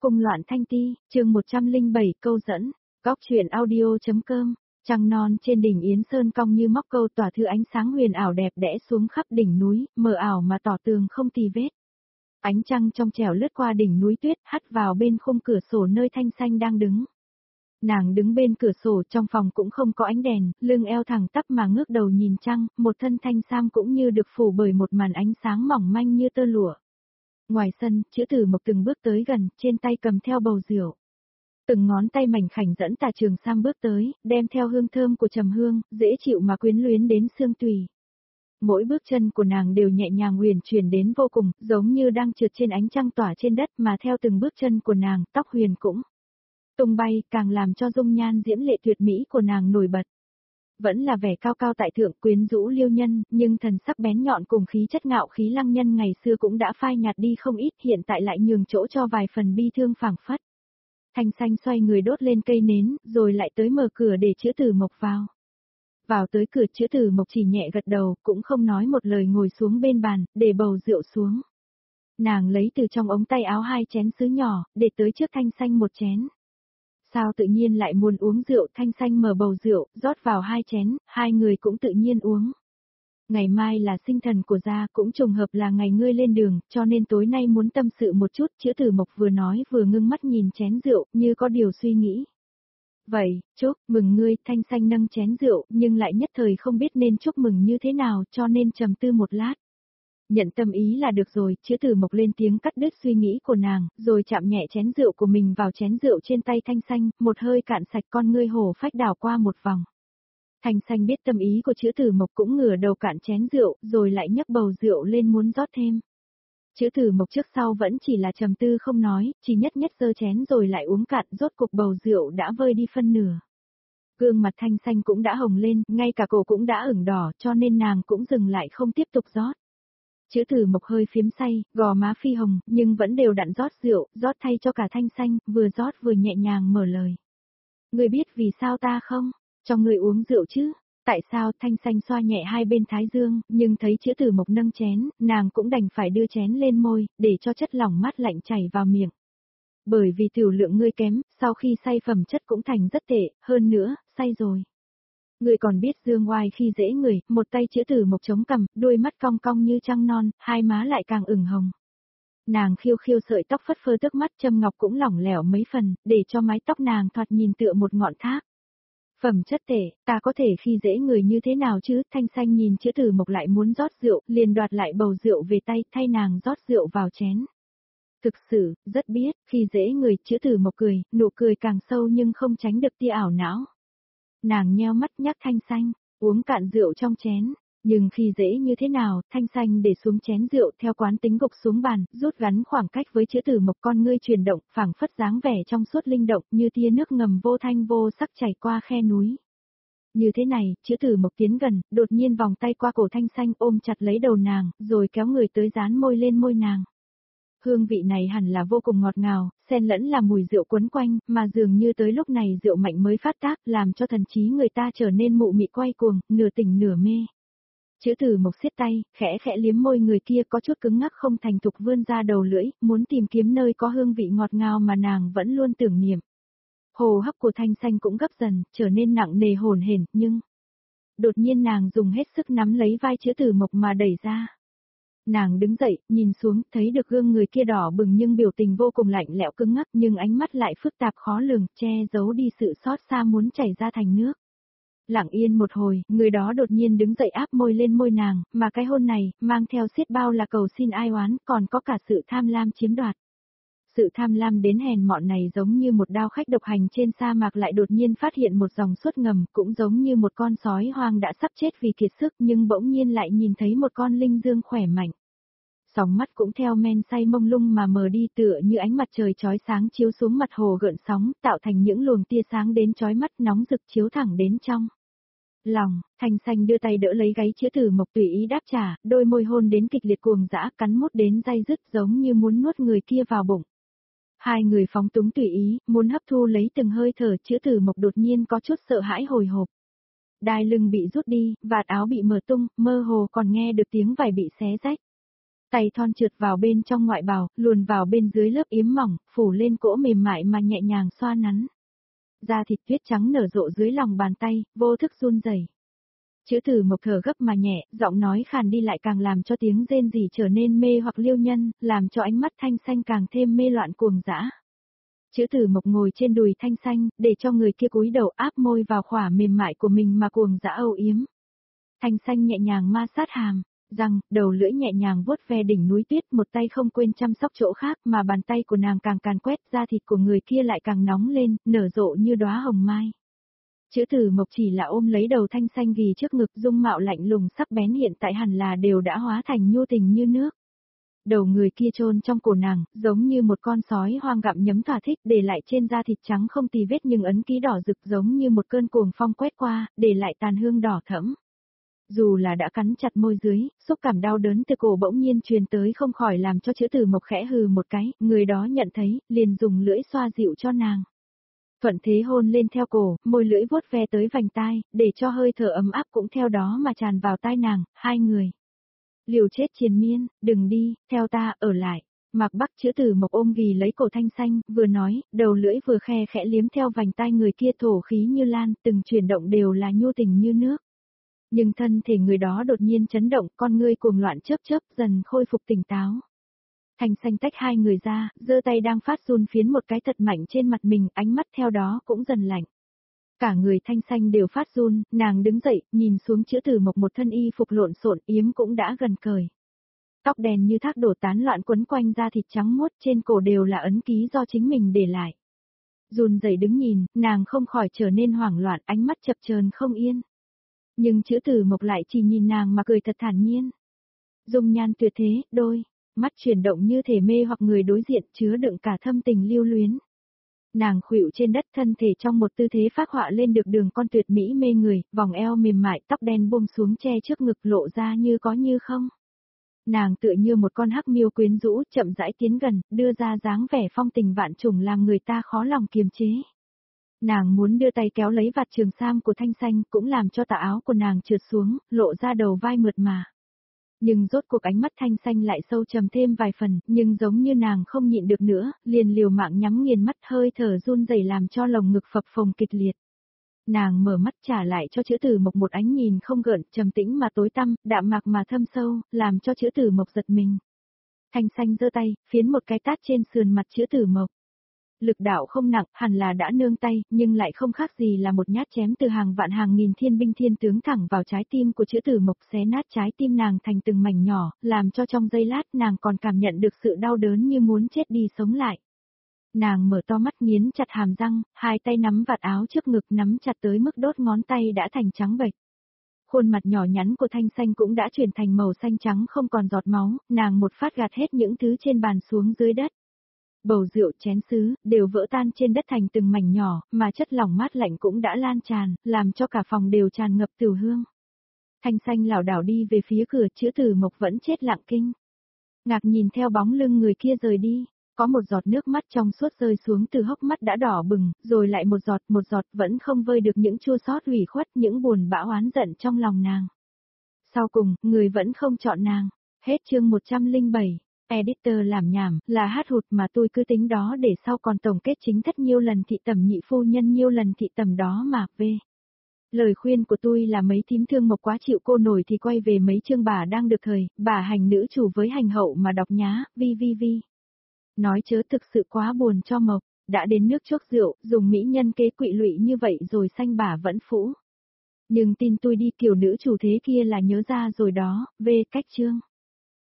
Cung loạn thanh ti, chương 107 câu dẫn, góc truyện audio.com, trăng non trên đỉnh Yến Sơn cong như móc câu tỏa thư ánh sáng huyền ảo đẹp đẽ xuống khắp đỉnh núi, mờ ảo mà tỏ tường không tì vết. Ánh trăng trong trẻo lướt qua đỉnh núi tuyết hắt vào bên khung cửa sổ nơi Thanh Xanh đang đứng. Nàng đứng bên cửa sổ trong phòng cũng không có ánh đèn, lưng eo thẳng tắp mà ngước đầu nhìn trăng, một thân thanh sam cũng như được phủ bởi một màn ánh sáng mỏng manh như tơ lụa. Ngoài sân, Chữ Tử Mộc từng bước tới gần, trên tay cầm theo bầu rượu. Từng ngón tay mảnh khảnh dẫn Tà Trường Sam bước tới, đem theo hương thơm của trầm hương, dễ chịu mà quyến luyến đến xương tùy. Mỗi bước chân của nàng đều nhẹ nhàng huyền chuyển đến vô cùng, giống như đang trượt trên ánh trăng tỏa trên đất mà theo từng bước chân của nàng, tóc huyền cũng tung bay, càng làm cho dung nhan diễm lệ tuyệt mỹ của nàng nổi bật. Vẫn là vẻ cao cao tại thượng quyến rũ liêu nhân, nhưng thần sắc bén nhọn cùng khí chất ngạo khí lăng nhân ngày xưa cũng đã phai nhạt đi không ít, hiện tại lại nhường chỗ cho vài phần bi thương phảng phất. Thanh Xanh xoay người đốt lên cây nến, rồi lại tới mở cửa để Chữ Tử Mộc vào. Vào tới cửa, Chữ Tử Mộc chỉ nhẹ gật đầu, cũng không nói một lời, ngồi xuống bên bàn, để bầu rượu xuống. Nàng lấy từ trong ống tay áo 2 chén sứ nhỏ, để tới trước Thanh Xanh 1 chén. Sao tự nhiên lại muốn uống rượu? Thanh Xanh mở bầu rượu, rót vào 2 chén, hai người cũng tự nhiên uống. Ngày mai là sinh thần của gia, cũng trùng hợp là ngày ngươi lên đường, cho nên tối nay muốn tâm sự một chút. Chữ Tử Mộc vừa nói vừa ngưng mắt nhìn chén rượu, như có điều suy nghĩ. Vậy, chúc mừng ngươi. Thanh Xanh nâng chén rượu, nhưng lại nhất thời không biết nên chúc mừng như thế nào, cho nên trầm tư một lát. Nhận tâm ý là được rồi. Chữ Tử Mộc lên tiếng cắt đứt suy nghĩ của nàng, rồi chạm nhẹ chén rượu của mình vào chén rượu trên tay Thanh Xanh, một hơi cạn sạch, con ngươi hổ phách đảo qua một vòng. Thanh Xanh biết tâm ý của Chữ Tử Mộc cũng ngửa đầu cạn chén rượu, rồi lại nhấc bầu rượu lên muốn rót thêm. Chữ Tử Mộc trước sau vẫn chỉ là trầm tư không nói, chỉ nhất giơ chén rồi lại uống cạn, rốt cục bầu rượu đã vơi đi phân nửa. Gương mặt Thanh Xanh cũng đã hồng lên, ngay cả cổ cũng đã ửng đỏ, cho nên nàng cũng dừng lại không tiếp tục rót. Chữ Tử Mộc hơi phiếm say, gò má phi hồng, nhưng vẫn đều đặn rót rượu, rót thay cho cả Thanh Xanh, vừa rót vừa nhẹ nhàng mở lời. Ngươi biết vì sao ta không? Cho ngươi uống rượu chứ? Tại sao? Thanh Xanh xoa nhẹ hai bên thái dương, nhưng thấy Chữ Tử Mộc nâng chén, nàng cũng đành phải đưa chén lên môi, để cho chất lỏng mát lạnh chảy vào miệng. Bởi vì tiểu lượng ngươi kém, sau khi say phẩm chất cũng thành rất tệ, hơn nữa, say rồi. Ngươi còn biết dương oai khi dễ người, một tay Chữ Tử Mộc chống cằm, đôi mắt cong cong như trăng non, hai má lại càng ửng hồng. Nàng khiêu khiêu sợi tóc phất phơ tước mắt, châm ngọc cũng lỏng lẻo mấy phần, để cho mái tóc nàng thoạt nhìn tựa một ngọn thác. Phẩm chất tệ, ta có thể khi dễ người như thế nào chứ? Thanh Xanh nhìn Chữ Tử Mộc lại muốn rót rượu, liền đoạt lại bầu rượu về tay, thay nàng rót rượu vào chén. Thực sự, rất biết, khi dễ người. Chữ Tử Mộc cười, nụ cười càng sâu nhưng không tránh được tia ảo não. Nàng nheo mắt nhắc Thanh Xanh, uống cạn rượu trong chén. Nhưng khi dễ như thế nào? Thanh Xanh để xuống chén rượu, theo quán tính gục xuống bàn, rút gắn khoảng cách với Chữ Tử Mộc, con ngươi chuyển động, phảng phất dáng vẻ trong suốt linh động, như tia nước ngầm vô thanh vô sắc chảy qua khe núi. Như thế này, Chữ Tử Mộc tiến gần, đột nhiên vòng tay qua cổ Thanh Xanh, ôm chặt lấy đầu nàng, rồi kéo người tới dán môi lên môi nàng. Hương vị này hẳn là vô cùng ngọt ngào, xen lẫn là mùi rượu quấn quanh, mà dường như tới lúc này rượu mạnh mới phát tác, làm cho thần trí người ta trở nên mụ mị quay cuồng, nửa tỉnh nửa mê. Chữ Tử Mộc siết tay, khẽ khẽ liếm môi người kia, có chút cứng ngắc không thành thục, vươn ra đầu lưỡi, muốn tìm kiếm nơi có hương vị ngọt ngào mà nàng vẫn luôn tưởng niệm. Hô hấp của Thanh Xanh cũng gấp dần, trở nên nặng nề hổn hển, nhưng đột nhiên nàng dùng hết sức nắm lấy vai Chữ Tử Mộc mà đẩy ra. Nàng đứng dậy, nhìn xuống, thấy được gương người kia đỏ bừng nhưng biểu tình vô cùng lạnh lẽo cứng ngắc, nhưng ánh mắt lại phức tạp khó lường, che giấu đi sự xót xa muốn chảy ra thành nước. Lặng yên một hồi, người đó đột nhiên đứng dậy áp môi lên môi nàng, mà cái hôn này, mang theo xiết bao là cầu xin ai oán, còn có cả sự tham lam chiếm đoạt. Sự tham lam đến hèn mọn này giống như một đao khách độc hành trên sa mạc lại đột nhiên phát hiện một dòng suốt ngầm, cũng giống như một con sói hoang đã sắp chết vì kiệt sức nhưng bỗng nhiên lại nhìn thấy một con linh dương khỏe mạnh. Sóng mắt cũng theo men say mông lung mà mờ đi, tựa như ánh mặt trời chói sáng chiếu xuống mặt hồ gợn sóng, tạo thành những luồng tia sáng đến chói mắt nóng rực chiếu thẳng đến trong lòng. Thanh Xanh đưa tay đỡ lấy gáy Chữ Tử Mộc tùy ý đáp trả, đôi môi hôn đến kịch liệt cuồng dã, cắn mút đến day dứt giống như muốn nuốt người kia vào bụng. Hai người phóng túng tùy ý, muốn hấp thu lấy từng hơi thở. Chữ Tử Mộc đột nhiên có chút sợ hãi hồi hộp. Đai lưng bị rút đi, vạt áo bị mở tung, mơ hồ còn nghe được tiếng vải bị xé rách. Tay thon trượt vào bên trong ngoại bào, luồn vào bên dưới lớp yếm mỏng, phủ lên cỗ mềm mại mà nhẹ nhàng xoa nắn. Da thịt tuyết trắng nở rộ dưới lòng bàn tay, vô thức run rẩy. Chữ Tử Mộc thở gấp mà nhẹ, giọng nói khàn đi lại càng làm cho tiếng rên rỉ trở nên mê hoặc liêu nhân, làm cho ánh mắt Thanh Xanh càng thêm mê loạn cuồng dã. Chữ Tử Mộc ngồi trên đùi Thanh Xanh, để cho người kia cúi đầu áp môi vào khỏa mềm mại của mình mà cuồng dã âu yếm. Thanh Xanh nhẹ nhàng ma sát hàm, răng, đầu lưỡi nhẹ nhàng vuốt ve đỉnh núi tuyết, một tay không quên chăm sóc chỗ khác, mà bàn tay của nàng càng càn quét, da thịt của người kia lại càng nóng lên, nở rộ như đóa hồng mai. Chữ Tử Mộc chỉ là ôm lấy đầu Thanh Xanh ghì trước ngực, dung mạo lạnh lùng sắc bén hiện tại hẳn là đều đã hóa thành nhu tình như nước. Đầu người kia chôn trong cổ nàng, giống như một con sói hoang gặm nhấm thỏa thích, để lại trên da thịt trắng không tì vết nhưng ấn ký đỏ rực giống như một cơn cuồng phong quét qua, để lại tàn hương đỏ thẫm. Dù là đã cắn chặt môi dưới, xúc cảm đau đớn từ cổ bỗng nhiên truyền tới không khỏi làm cho Chữ Tử Mộc khẽ hừ một cái, người đó nhận thấy, liền dùng lưỡi xoa dịu cho nàng. Thuận thế hôn lên theo cổ, môi lưỡi vuốt ve tới vành tai, để cho hơi thở ấm áp cũng theo đó mà tràn vào tai nàng, hai người. Liều chết triền miên, đừng đi, theo ta, ở lại. Mạc Bắc Chữ Tử Mộc ôm ghì lấy cổ Thanh Xanh, vừa nói, đầu lưỡi vừa khe khẽ liếm theo vành tai người kia, thổ khí như lan, từng chuyển động đều là nhu tình như nước. Nhưng thân thể người đó đột nhiên chấn động, con ngươi cuồng loạn chớp chớp, dần khôi phục tỉnh táo. Thanh Xanh tách hai người ra, giơ tay đang phát run phiến một cái thật mạnh trên mặt mình, ánh mắt theo đó cũng dần lạnh. Cả người Thanh Xanh đều phát run, nàng đứng dậy, nhìn xuống Chữ Tử Mộc, một thân y phục lộn xộn, yếm cũng đã gần cởi. Tóc đen như thác đổ tán loạn quấn quanh da thịt trắng muốt, trên cổ đều là ấn ký do chính mình để lại. Run rẩy đứng nhìn, nàng không khỏi trở nên hoảng loạn, ánh mắt chập chờn không yên. Nhưng Chữ Tử Mộc lại chỉ nhìn nàng mà cười thật thản nhiên. Dung nhan tuyệt thế, đôi mắt chuyển động như thể mê hoặc người đối diện, chứa đựng cả thâm tình lưu luyến. Nàng khuỵu trên đất, thân thể trong một tư thế phác họa lên được đường con tuyệt mỹ mê người, vòng eo mềm mại, tóc đen buông xuống che trước ngực, lộ ra như có như không. Nàng tựa như một con hắc miêu quyến rũ, chậm rãi tiến gần, đưa ra dáng vẻ phong tình vạn trùng làm người ta khó lòng kiềm chế. Nàng muốn đưa tay kéo lấy vạt trường sam của Thanh Xanh, cũng làm cho tà áo của nàng trượt xuống, lộ ra đầu vai mượt mà. Nhưng rốt cuộc ánh mắt Thanh Xanh lại sâu trầm thêm vài phần, nhưng giống như nàng không nhịn được nữa, liền liều mạng nhắm nghiền mắt, hơi thở run rẩy làm cho lồng ngực phập phồng kịch liệt. Nàng mở mắt trả lại cho Chữ Tử Mộc một ánh nhìn không gợn, trầm tĩnh mà tối tăm, đạm mạc mà thâm sâu, làm cho Chữ Tử Mộc giật mình. Thanh Xanh giơ tay, phiến một cái tát trên sườn mặt Chữ Tử Mộc. Lực đạo không nặng, hẳn là đã nương tay, nhưng lại không khác gì là một nhát chém từ hàng vạn hàng nghìn thiên binh thiên tướng thẳng vào trái tim của Chữ Tử Mộc, xé nát trái tim nàng thành từng mảnh nhỏ, làm cho trong giây lát nàng còn cảm nhận được sự đau đớn như muốn chết đi sống lại. Nàng mở to mắt nghiến chặt hàm răng, hai tay nắm vạt áo trước ngực, nắm chặt tới mức đốt ngón tay đã thành trắng bệch. Khuôn mặt nhỏ nhắn của Thanh Xanh cũng đã chuyển thành màu xanh trắng không còn giọt máu, nàng một phát gạt hết những thứ trên bàn xuống dưới đất. Bầu rượu, chén sứ, đều vỡ tan trên đất thành từng mảnh nhỏ, mà chất lỏng mát lạnh cũng đã lan tràn, làm cho cả phòng đều tràn ngập tửu hương. Thanh Xanh lảo đảo đi về phía cửa, Chữ Tử Mộc vẫn chết lặng kinh. Ngạc nhìn theo bóng lưng người kia rời đi, có một giọt nước mắt trong suốt rơi xuống từ hốc mắt đã đỏ bừng, rồi lại một giọt vẫn không vơi được những chua xót ủy khuất, những buồn bã oán giận trong lòng nàng. Sau cùng, người vẫn không chọn nàng. Hết chương 107. Editor làm nhảm, là hát hụt mà tôi cứ tính đó để sau còn tổng kết chính thất nhiêu lần thị tẩm nhị phu nhân nhiêu lần thị tẩm đó mà, về. Lời khuyên của tôi là mấy thím thương Mộc quá chịu cô nổi thì quay về mấy chương bà đang được thời, bà hành nữ chủ với hành hậu mà đọc nhá, vi. Nói chớ thực sự quá buồn cho Mộc, đã đến nước chuốc rượu, dùng mỹ nhân kế quỵ lụy như vậy rồi sanh bà vẫn phũ. Nhưng tin tôi đi, kiểu nữ chủ thế kia là nhớ ra rồi đó, về cách chương.